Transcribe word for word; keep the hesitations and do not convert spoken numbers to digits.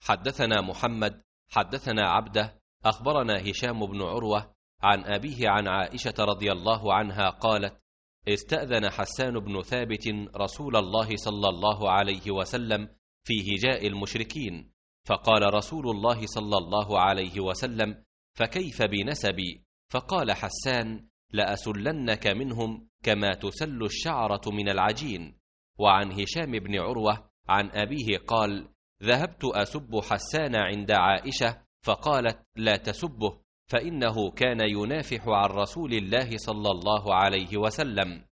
حدثنا محمد حدثنا عبده أخبرنا هشام بن عروة عن أبيه عن عائشة رضي الله عنها قالت: استأذن حسان بن ثابت رسول الله صلى الله عليه وسلم في هجاء المشركين، فقال رسول الله صلى الله عليه وسلم: فكيف بنسبي؟ فقال حسان: لأسلنك منهم كما تسل الشعرة من العجين. وعن هشام بن عروة عن أبيه قال: ذهبت أسب حسان عند عائشة فقالت: لا تسبه، فإنه كان ينافح عن رسول الله صلى الله عليه وسلم.